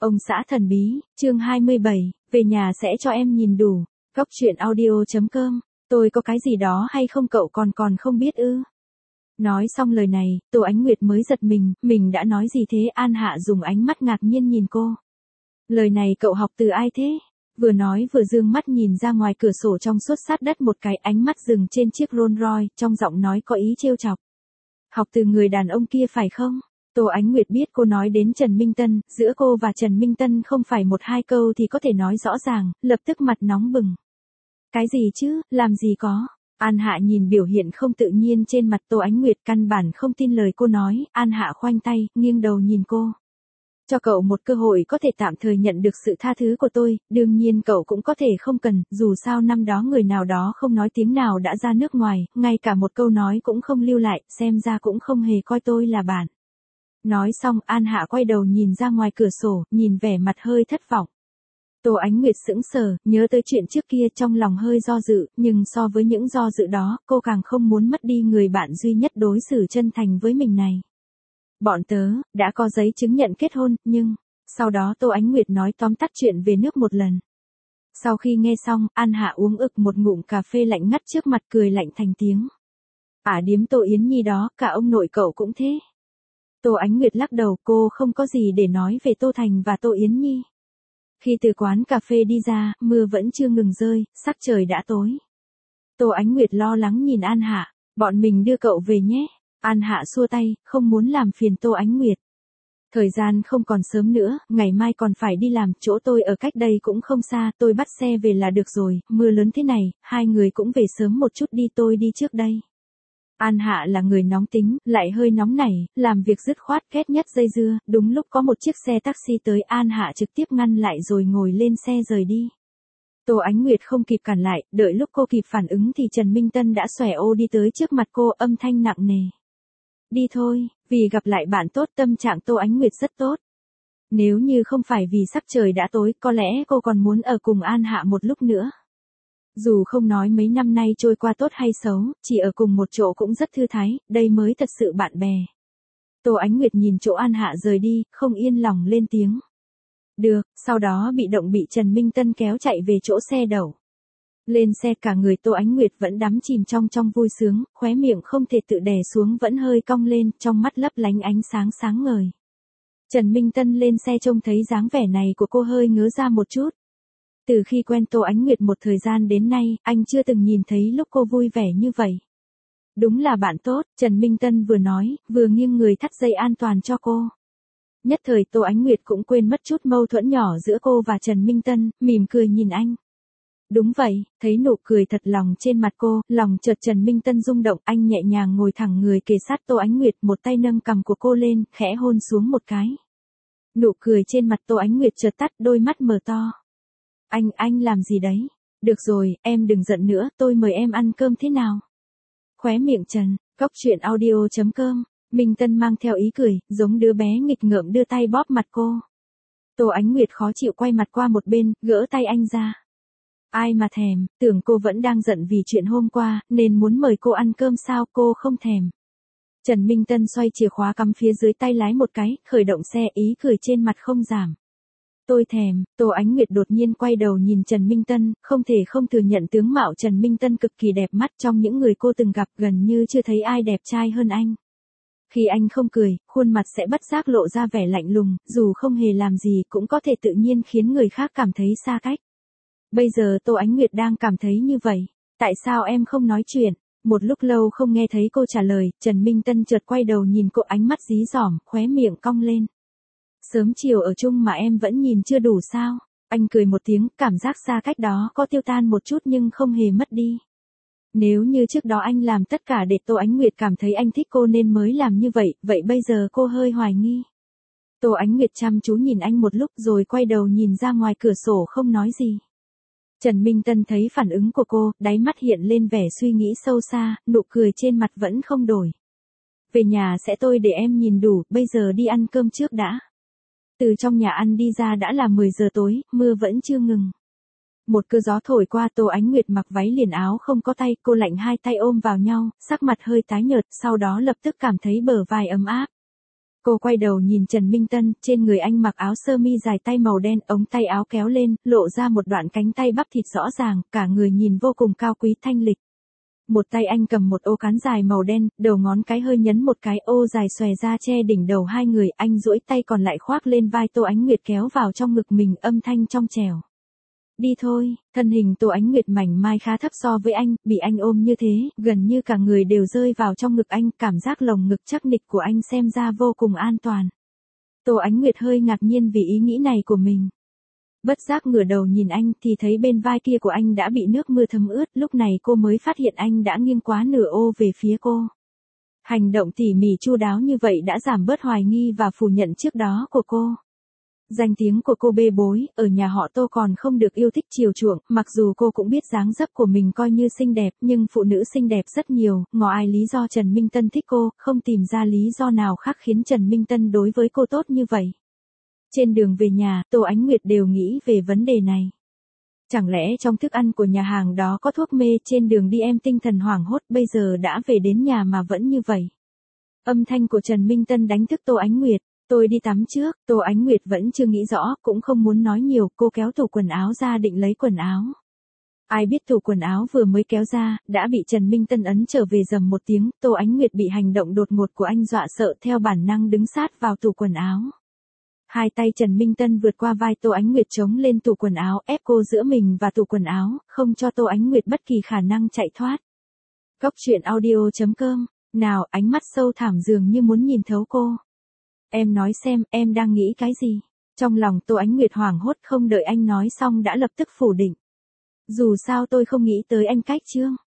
Ông xã thần bí, chương 27, về nhà sẽ cho em nhìn đủ. Góc truyện audio.com, tôi có cái gì đó hay không cậu còn không biết ư? Nói xong lời này, Tô Ánh Nguyệt mới giật mình đã nói gì thế? An Hạ dùng ánh mắt ngạc nhiên nhìn cô. Lời này cậu học từ ai thế? Vừa nói vừa dương mắt nhìn ra ngoài cửa sổ trong suốt sát đất một cái, ánh mắt dừng trên chiếc Rolls Royce, trong giọng nói có ý trêu chọc. Học từ người đàn ông kia phải không? Tô Ánh Nguyệt biết cô nói đến Trần Minh Tân, giữa cô và Trần Minh Tân không phải một hai câu thì có thể nói rõ ràng, lập tức mặt nóng bừng. Cái gì chứ, làm gì có. An Hạ nhìn biểu hiện không tự nhiên trên mặt Tô Ánh Nguyệt, căn bản không tin lời cô nói. An Hạ khoanh tay, nghiêng đầu nhìn cô. Cho cậu một cơ hội có thể tạm thời nhận được sự tha thứ của tôi, đương nhiên cậu cũng có thể không cần, dù sao năm đó người nào đó không nói tiếng nào đã ra nước ngoài, ngay cả một câu nói cũng không lưu lại, xem ra cũng không hề coi tôi là bạn. Nói xong, An Hạ quay đầu nhìn ra ngoài cửa sổ, nhìn vẻ mặt hơi thất vọng. Tô Ánh Nguyệt sững sờ, nhớ tới chuyện trước kia, trong lòng hơi do dự, nhưng so với những do dự đó, cô càng không muốn mất đi người bạn duy nhất đối xử chân thành với mình này. Bọn tớ đã có giấy chứng nhận kết hôn, nhưng sau đó Tô Ánh Nguyệt nói tóm tắt chuyện về nước một lần. Sau khi nghe xong, An Hạ uống ực một ngụm cà phê lạnh ngắt trước mặt, cười lạnh thành tiếng. Điếm Tô Yến Nhi đó, cả ông nội cậu cũng thế. Tô Ánh Nguyệt lắc đầu, cô không có gì để nói về Tô Thành và Tô Yến Nhi. Khi từ quán cà phê đi ra, mưa vẫn chưa ngừng rơi, sắc trời đã tối. Tô Ánh Nguyệt lo lắng nhìn An Hạ, bọn mình đưa cậu về nhé. An Hạ xua tay, không muốn làm phiền Tô Ánh Nguyệt. Thời gian không còn sớm nữa, ngày mai còn phải đi làm, chỗ tôi ở cách đây cũng không xa, tôi bắt xe về là được rồi, mưa lớn thế này, hai người cũng về sớm một chút đi, tôi đi trước đây. An Hạ là người nóng tính, lại hơi nóng nảy, làm việc dứt khoát, ghét nhất dây dưa. Đúng lúc có một chiếc xe taxi tới, An Hạ trực tiếp ngăn lại rồi ngồi lên xe rời đi. Tô Ánh Nguyệt không kịp cản lại, đợi lúc cô kịp phản ứng thì Trần Minh Tân đã xòe ô đi tới trước mặt cô, âm thanh nặng nề. Đi thôi, vì gặp lại bạn tốt, tâm trạng Tô Ánh Nguyệt rất tốt. Nếu như không phải vì sắc trời đã tối, có lẽ cô còn muốn ở cùng An Hạ một lúc nữa. Dù không nói mấy năm nay trôi qua tốt hay xấu, chỉ ở cùng một chỗ cũng rất thư thái, đây mới thật sự bạn bè. Tô Ánh Nguyệt nhìn chỗ An Hạ rời đi, không yên lòng lên tiếng. Được, sau đó bị Trần Minh Tân kéo chạy về chỗ xe đậu. Lên xe, cả người Tô Ánh Nguyệt vẫn đắm chìm trong vui sướng, khóe miệng không thể tự đè xuống vẫn hơi cong lên, trong mắt lấp lánh ánh sáng sáng ngời. Trần Minh Tân lên xe trông thấy dáng vẻ này của cô hơi ngớ ra một chút. Từ khi quen Tô Ánh Nguyệt một thời gian đến nay, anh chưa từng nhìn thấy lúc cô vui vẻ như vậy. Đúng là bạn tốt, Trần Minh Tân vừa nói, vừa nghiêng người thắt dây an toàn cho cô. Nhất thời Tô Ánh Nguyệt cũng quên mất chút mâu thuẫn nhỏ giữa cô và Trần Minh Tân, mỉm cười nhìn anh. Đúng vậy, thấy nụ cười thật lòng trên mặt cô, lòng chợt Trần Minh Tân rung động, anh nhẹ nhàng ngồi thẳng người kề sát Tô Ánh Nguyệt, một tay nâng cằm của cô lên, khẽ hôn xuống một cái. Nụ cười trên mặt Tô Ánh Nguyệt chợt tắt, đôi mắt mở to. Anh làm gì đấy? Được rồi, em đừng giận nữa, tôi mời em ăn cơm thế nào? Khóe miệng Trần, góc truyện audio.com, Minh Tân mang theo ý cười, giống đứa bé nghịch ngợm đưa tay bóp mặt cô. Tô Ánh Nguyệt khó chịu quay mặt qua một bên, gỡ tay anh ra. Ai mà thèm, tưởng cô vẫn đang giận vì chuyện hôm qua, nên muốn mời cô ăn cơm sao, cô không thèm. Trần Minh Tân xoay chìa khóa cắm phía dưới tay lái một cái, khởi động xe, ý cười trên mặt không giảm. Tôi thèm. Tô Ánh Nguyệt đột nhiên quay đầu nhìn Trần Minh Tân, không thể không thừa nhận tướng mạo Trần Minh Tân cực kỳ đẹp mắt, trong những người cô từng gặp gần như chưa thấy ai đẹp trai hơn anh. Khi anh không cười, khuôn mặt sẽ bất giác lộ ra vẻ lạnh lùng, dù không hề làm gì cũng có thể tự nhiên khiến người khác cảm thấy xa cách. Bây giờ Tô Ánh Nguyệt đang cảm thấy như vậy. Tại sao em không nói chuyện? Một lúc lâu không nghe thấy cô trả lời, Trần Minh Tân chợt quay đầu nhìn cô, ánh mắt dí dỏm, khóe miệng cong lên. Sớm chiều ở chung mà em vẫn nhìn chưa đủ sao? Anh cười một tiếng, cảm giác xa cách đó có tiêu tan một chút nhưng không hề mất đi. Nếu như trước đó anh làm tất cả để Tô Ánh Nguyệt cảm thấy anh thích cô nên mới làm như vậy, vậy bây giờ cô hơi hoài nghi. Tô Ánh Nguyệt chăm chú nhìn anh một lúc rồi quay đầu nhìn ra ngoài cửa sổ không nói gì. Trần Minh Tân thấy phản ứng của cô, đáy mắt hiện lên vẻ suy nghĩ sâu xa, nụ cười trên mặt vẫn không đổi. Về nhà sẽ tôi để em nhìn đủ, bây giờ đi ăn cơm trước đã. Từ trong nhà ăn đi ra đã là 10 giờ tối, mưa vẫn chưa ngừng. Một cơn gió thổi qua, Tô Ánh Nguyệt mặc váy liền áo không có tay, cô lạnh hai tay ôm vào nhau, sắc mặt hơi tái nhợt, sau đó lập tức cảm thấy bờ vai ấm áp. Cô quay đầu nhìn Trần Minh Tân, trên người anh mặc áo sơ mi dài tay màu đen, ống tay áo kéo lên, lộ ra một đoạn cánh tay bắp thịt rõ ràng, cả người nhìn vô cùng cao quý thanh lịch. Một tay anh cầm một ô cán dài màu đen, đầu ngón cái hơi nhấn một cái ô dài xòe ra che đỉnh đầu hai người, anh duỗi tay còn lại khoác lên vai Tô Ánh Nguyệt kéo vào trong ngực mình, âm thanh trong trẻo. Đi thôi, thân hình Tô Ánh Nguyệt mảnh mai khá thấp so với anh, bị anh ôm như thế, gần như cả người đều rơi vào trong ngực anh, cảm giác lồng ngực chắc nịch của anh xem ra vô cùng an toàn. Tô Ánh Nguyệt hơi ngạc nhiên vì ý nghĩ này của mình. Bất giác ngửa đầu nhìn anh thì thấy bên vai kia của anh đã bị nước mưa thấm ướt, lúc này cô mới phát hiện anh đã nghiêng quá nửa ô về phía cô. Hành động tỉ mỉ chu đáo như vậy đã giảm bớt hoài nghi và phủ nhận trước đó của cô. Danh tiếng của cô bê bối, ở nhà họ Tô còn không được yêu thích chiều chuộng, mặc dù cô cũng biết dáng dấp của mình coi như xinh đẹp, nhưng phụ nữ xinh đẹp rất nhiều, ngỏ ai lý do Trần Minh Tân thích cô, không tìm ra lý do nào khác khiến Trần Minh Tân đối với cô tốt như vậy. Trên đường về nhà, Tô Ánh Nguyệt đều nghĩ về vấn đề này. Chẳng lẽ trong thức ăn của nhà hàng đó có thuốc mê, trên đường đi em tinh thần hoảng hốt, bây giờ đã về đến nhà mà vẫn như vậy. Âm thanh của Trần Minh Tân đánh thức Tô Ánh Nguyệt. Tôi đi tắm trước, Tô Ánh Nguyệt vẫn chưa nghĩ rõ, cũng không muốn nói nhiều, cô kéo tủ quần áo ra định lấy quần áo. Ai biết tủ quần áo vừa mới kéo ra, đã bị Trần Minh Tân ấn trở về rầm một tiếng, Tô Ánh Nguyệt bị hành động đột ngột của anh dọa sợ, theo bản năng đứng sát vào tủ quần áo. Hai tay Trần Minh Tân vượt qua vai Tô Ánh Nguyệt chống lên tủ quần áo, ép cô giữa mình và tủ quần áo, không cho Tô Ánh Nguyệt bất kỳ khả năng chạy thoát. Góc truyện audio.com, nào, ánh mắt sâu thẳm dường như muốn nhìn thấu cô. Em nói xem, em đang nghĩ cái gì? Trong lòng Tô Ánh Nguyệt hoảng hốt, không đợi anh nói xong đã lập tức phủ định. Dù sao tôi không nghĩ tới anh cách chương.